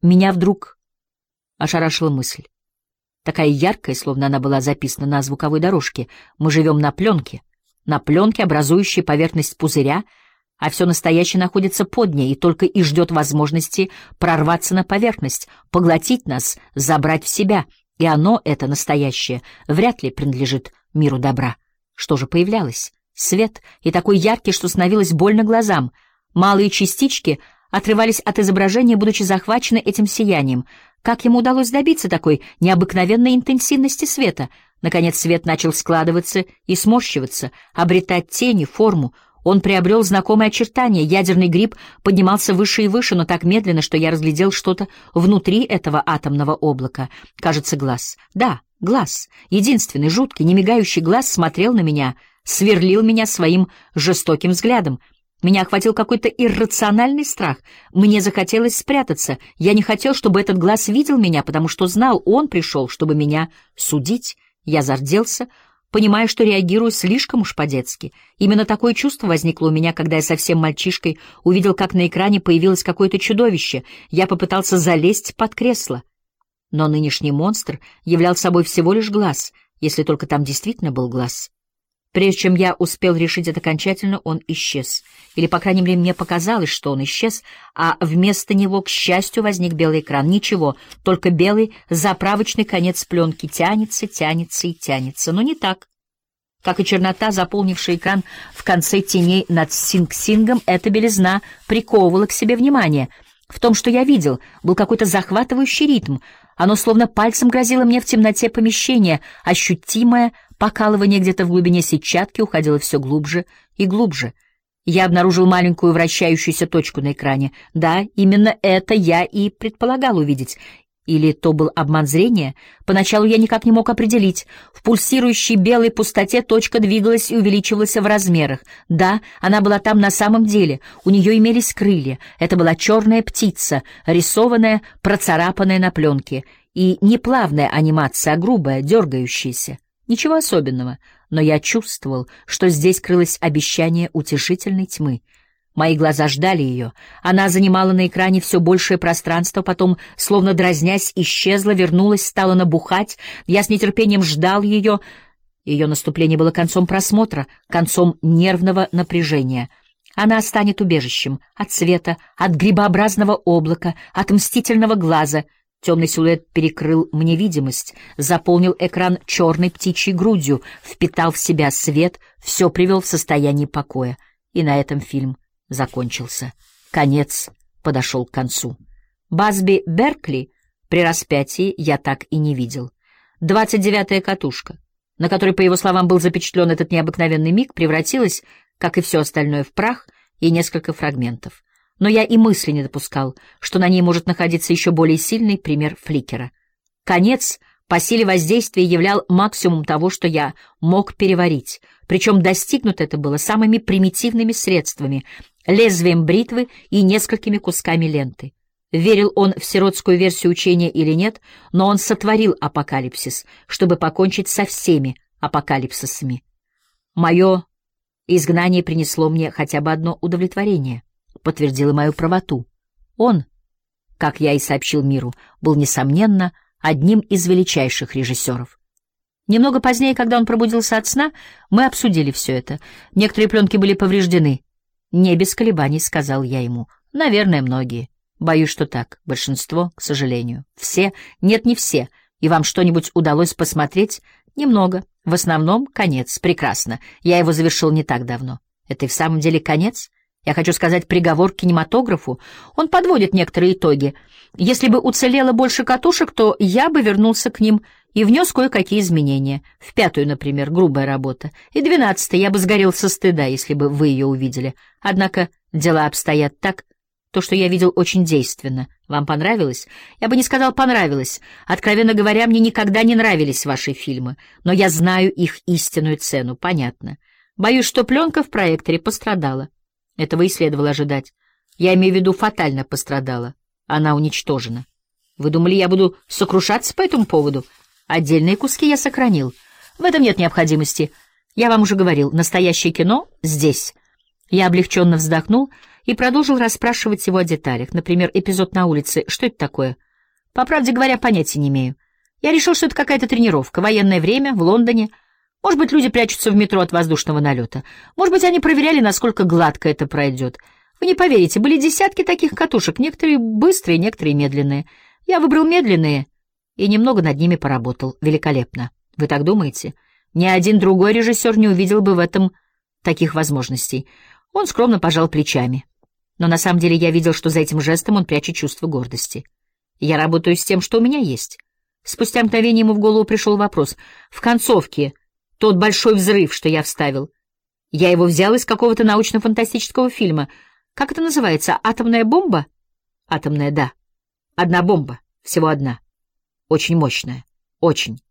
Меня вдруг ошарашила мысль. Такая яркая, словно она была записана на звуковой дорожке. Мы живем на пленке, образующей поверхность пузыря, а все настоящее находится под ней и только и ждет возможности прорваться на поверхность, поглотить нас, забрать в себя. И оно, это настоящее, вряд ли принадлежит миру добра. Что же появлялось? Свет, и такой яркий, что становилось больно глазам. Малые частички отрывались от изображения, будучи захвачены этим сиянием. Как ему удалось добиться такой необыкновенной интенсивности света? Наконец свет начал складываться и сморщиваться, обретать тени, форму. Он приобрел знакомые очертания. Ядерный гриб поднимался выше и выше, но так медленно, что я разглядел что-то внутри этого атомного облака. Кажется, глаз. Да, глаз. Единственный, жуткий, немигающий глаз смотрел на меня, сверлил меня своим жестоким взглядом. Меня охватил какой-то иррациональный страх. Мне захотелось спрятаться. Я не хотел, чтобы этот глаз видел меня, потому что знал, он пришел, чтобы меня судить. Я зарделся, понимая, что реагирую слишком уж по-детски. Именно такое чувство возникло у меня, когда я совсем мальчишкой увидел, как на экране появилось какое-то чудовище. Я попытался залезть под кресло. Но нынешний монстр являл собой всего лишь глаз, если только там действительно был глаз. Прежде чем я успел решить это окончательно, он исчез. Или, по крайней мере, мне показалось, что он исчез, а вместо него, к счастью, возник белый экран. Ничего, только белый заправочный конец пленки тянется, тянется и тянется. Но не так. Как и чернота, заполнившая экран в конце теней над Синг-Сингом, эта белизна приковывала к себе внимание. В том, что я видел, был какой-то захватывающий ритм. Оно словно пальцем грозило мне в темноте помещения, ощутимое покалывание где-то в глубине сетчатки уходило все глубже и глубже. Я обнаружил маленькую вращающуюся точку на экране. Да, именно это я и предполагал увидеть. Или то был обман зрения? Поначалу я никак не мог определить. В пульсирующей белой пустоте точка двигалась и увеличивалась в размерах. Да, она была там на самом деле. У нее имелись крылья. Это была черная птица, рисованная, процарапанная на пленке. И не плавная анимация, а грубая, дергающаяся. Ничего особенного, но я чувствовал, что здесь крылось обещание утешительной тьмы. Мои глаза ждали ее. Она занимала на экране все большее пространство, потом, словно дразнясь, исчезла, вернулась, стала набухать. Я с нетерпением ждал ее. Ее наступление было концом просмотра, концом нервного напряжения. Она станет убежищем от света, от грибообразного облака, от мстительного глаза. Темный силуэт перекрыл мне видимость, заполнил экран черной птичьей грудью, впитал в себя свет, все привел в состояние покоя. И на этом фильм закончился. Конец подошел к концу. Басби Беркли при распятии я так и не видел. 29-я катушка, на которой, по его словам, был запечатлен этот необыкновенный миг, превратилась, как и все остальное, в прах и несколько фрагментов. Но я и мысли не допускал, что на ней может находиться еще более сильный пример фликера. Конец по силе воздействия являл максимум того, что я мог переварить, причем достигнуто это было самыми примитивными средствами — лезвием бритвы и несколькими кусками ленты. Верил он в сиротскую версию учения или нет, но он сотворил апокалипсис, чтобы покончить со всеми апокалипсисами. Мое изгнание принесло мне хотя бы одно удовлетворение. Подтвердила мою правоту. Он, как я и сообщил миру, был, несомненно, одним из величайших режиссеров. Немного позднее, когда он пробудился от сна, мы обсудили все это. Некоторые пленки были повреждены. «Не без колебаний», — сказал я ему. «Наверное, многие. Боюсь, что так. Большинство, к сожалению. Все? Нет, не все. И вам что-нибудь удалось посмотреть? Немного. В основном конец. Прекрасно. Я его завершил не так давно. Это и в самом деле конец?» Я хочу сказать, приговор к кинематографу. Он подводит некоторые итоги. Если бы уцелело больше катушек, то я бы вернулся к ним и внес кое-какие изменения. В 5-ю, например, грубая работа. И 12-й я бы сгорел со стыда, если бы вы ее увидели. Однако дела обстоят так. То, что я видел, очень действенно. Вам понравилось? Я бы не сказал «понравилось». Откровенно говоря, мне никогда не нравились ваши фильмы. Но я знаю их истинную цену, понятно. Боюсь, что пленка в проекторе пострадала. Этого и следовало ожидать. Я имею в виду, фатально пострадала. Она уничтожена. Вы думали, я буду сокрушаться по этому поводу? Отдельные куски я сохранил. В этом нет необходимости. Я вам уже говорил, настоящее кино здесь. Я облегченно вздохнул и продолжил расспрашивать его о деталях. Например, эпизод на улице. Что это такое? По правде говоря, понятия не имею. Я решил, что это какая-то тренировка. Военное время, в Лондоне. Может быть, люди прячутся в метро от воздушного налета. Может быть, они проверяли, насколько гладко это пройдет. Вы не поверите, были десятки таких катушек, некоторые быстрые, некоторые медленные. Я выбрал медленные и немного над ними поработал. Великолепно. Вы так думаете? Ни один другой режиссер не увидел бы в этом таких возможностей. Он скромно пожал плечами. Но на самом деле я видел, что за этим жестом он прячет чувство гордости. Я работаю с тем, что у меня есть. Спустя мгновение ему в голову пришел вопрос. В концовке тот большой взрыв, что я вставил. Я его взял из какого-то научно-фантастического фильма. Как это называется? Атомная бомба? Атомная, да. Одна бомба. Всего одна. Очень мощная. Очень.